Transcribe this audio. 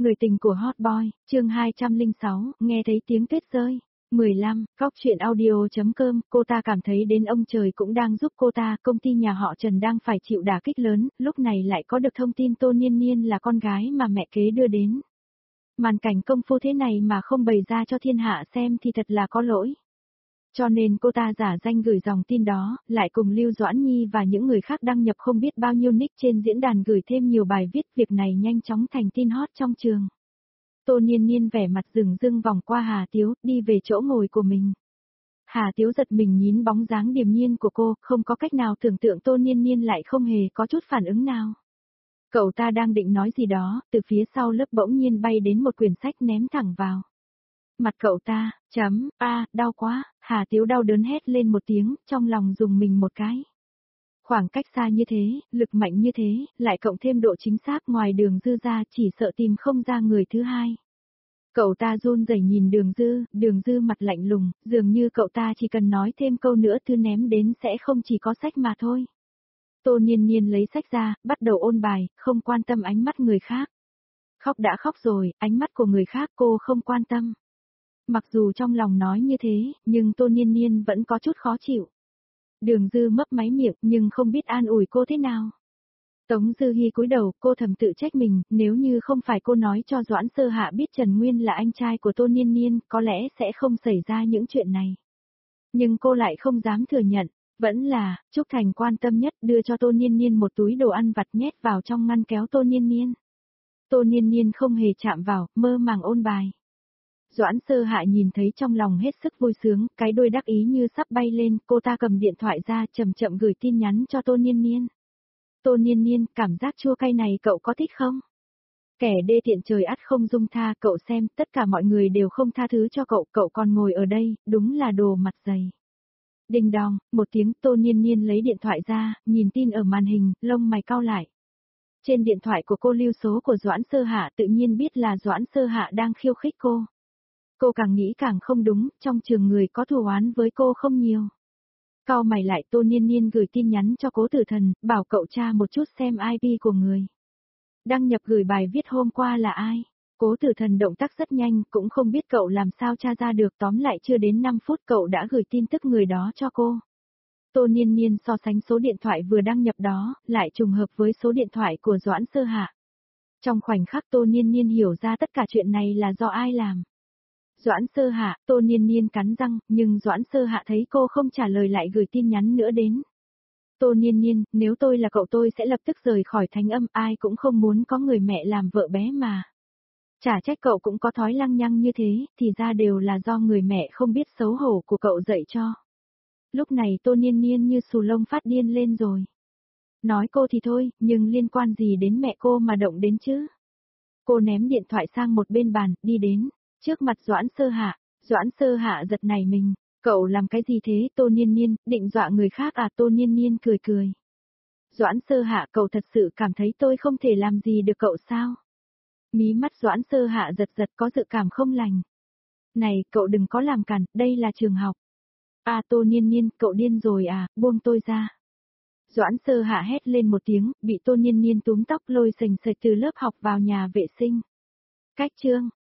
Người tình của Hot Boy, chương 206, nghe thấy tiếng tuyết rơi. 15, Góc truyện audio.com, cô ta cảm thấy đến ông trời cũng đang giúp cô ta, công ty nhà họ Trần đang phải chịu đả kích lớn, lúc này lại có được thông tin Tô Niên Niên là con gái mà mẹ kế đưa đến. Màn cảnh công phu thế này mà không bày ra cho thiên hạ xem thì thật là có lỗi. Cho nên cô ta giả danh gửi dòng tin đó, lại cùng Lưu Doãn Nhi và những người khác đăng nhập không biết bao nhiêu nick trên diễn đàn gửi thêm nhiều bài viết, việc này nhanh chóng thành tin hot trong trường. Tô Niên Niên vẻ mặt rừng rưng vòng qua Hà Tiếu, đi về chỗ ngồi của mình. Hà Tiếu giật mình nhìn bóng dáng điềm nhiên của cô, không có cách nào tưởng tượng Tô Niên Niên lại không hề có chút phản ứng nào. Cậu ta đang định nói gì đó, từ phía sau lớp bỗng nhiên bay đến một quyển sách ném thẳng vào mặt cậu ta, đau quá, Hà Tiếu đau đớn hét lên một tiếng, trong lòng dùng mình một cái. Khoảng cách xa như thế, lực mạnh như thế, lại cộng thêm độ chính xác ngoài Đường Dư ra chỉ sợ tìm không ra người thứ hai. Cậu ta run rẩy nhìn Đường Dư mặt lạnh lùng, dường như cậu ta chỉ cần nói thêm câu nữa thứ ném đến sẽ không chỉ có sách mà thôi. Tô Niên Niên lấy sách ra, bắt đầu ôn bài, không quan tâm ánh mắt người khác. Khóc đã khóc rồi, ánh mắt của người khác cô không quan tâm. Mặc dù trong lòng nói như thế, nhưng Tô Niên Niên vẫn có chút khó chịu. Đường Dư mấp máy miệng nhưng không biết an ủi cô thế nào. Tống Dư Hi cúi đầu, cô thầm tự trách mình, nếu như không phải cô nói cho Doãn Sơ Hạ biết Trần Nguyên là anh trai của Tô Niên Niên, có lẽ sẽ không xảy ra những chuyện này. Nhưng cô lại không dám thừa nhận, vẫn là, Trúc Thành quan tâm nhất đưa cho Tô Niên Niên một túi đồ ăn vặt nhét vào trong ngăn kéo Tô Niên Niên. Tô Niên Niên không hề chạm vào, mơ màng ôn bài. Doãn Sơ Hạ nhìn thấy trong lòng hết sức vui sướng, cái đuôi đắc ý như sắp bay lên, cô ta cầm điện thoại ra chậm chậm gửi tin nhắn cho Tô Niên Niên. Tô Niên Niên, cảm giác chua cay này cậu có thích không? Kẻ đê tiện trời ắt không dung tha, cậu xem, tất cả mọi người đều không tha thứ cho cậu, cậu còn ngồi ở đây, đúng là đồ mặt dày. Đinh đong, một tiếng, Tô Niên Niên lấy điện thoại ra, nhìn tin ở màn hình, lông mày cau lại. Trên điện thoại của cô lưu số của Doãn Sơ Hạ, tự nhiên biết là Doãn Sơ Hạ đang khiêu khích cô. Cô càng nghĩ càng không đúng, trong trường người có thù oán với cô không nhiều. Cau mày lại, Tô Niên Niên gửi tin nhắn cho Cố Tử Thần, bảo cậu tra một chút xem IP của người đăng nhập gửi bài viết hôm qua là ai. Cố Tử Thần động tác rất nhanh, cũng không biết cậu làm sao tra ra được, tóm lại chưa đến 5 phút cậu đã gửi tin tức người đó cho cô. Tô Niên Niên so sánh số điện thoại vừa đăng nhập đó, lại trùng hợp với số điện thoại của Doãn Sơ Hạ. Trong khoảnh khắc Tô Niên Niên hiểu ra tất cả chuyện này là do ai làm. Doãn Sơ Hạ, Tô Niên Niên cắn răng, nhưng Doãn Sơ Hạ thấy cô không trả lời lại gửi tin nhắn nữa đến. Tô Niên Niên, nếu tôi là cậu tôi sẽ lập tức rời khỏi Thánh Âm, ai cũng không muốn có người mẹ làm vợ bé mà. Chả trách cậu cũng có thói lăng nhăng như thế, thì ra đều là do người mẹ không biết xấu hổ của cậu dạy cho. Lúc này Tô Niên Niên như xù lông phát điên lên rồi. Nói cô thì thôi, nhưng liên quan gì đến mẹ cô mà động đến chứ? Cô ném điện thoại sang một bên bàn, đi đến trước mặt Doãn Sơ Hạ. Doãn Sơ Hạ giật nảy mình, cậu làm cái gì thế? Tô Niên Niên, định dọa người khác à? Tô Niên Niên cười cười. Doãn Sơ Hạ, cậu thật sự cảm thấy tôi không thể làm gì được cậu sao? Mí mắt Doãn Sơ Hạ giật giật, có dự cảm không lành. Này, cậu đừng có làm cản, đây là trường học. À, Tô Niên Niên, cậu điên rồi à, buông tôi ra. Doãn Sơ Hạ hét lên một tiếng, bị Tô Niên Niên túm tóc lôi sềnh sệch từ lớp học vào nhà vệ sinh. Cách chương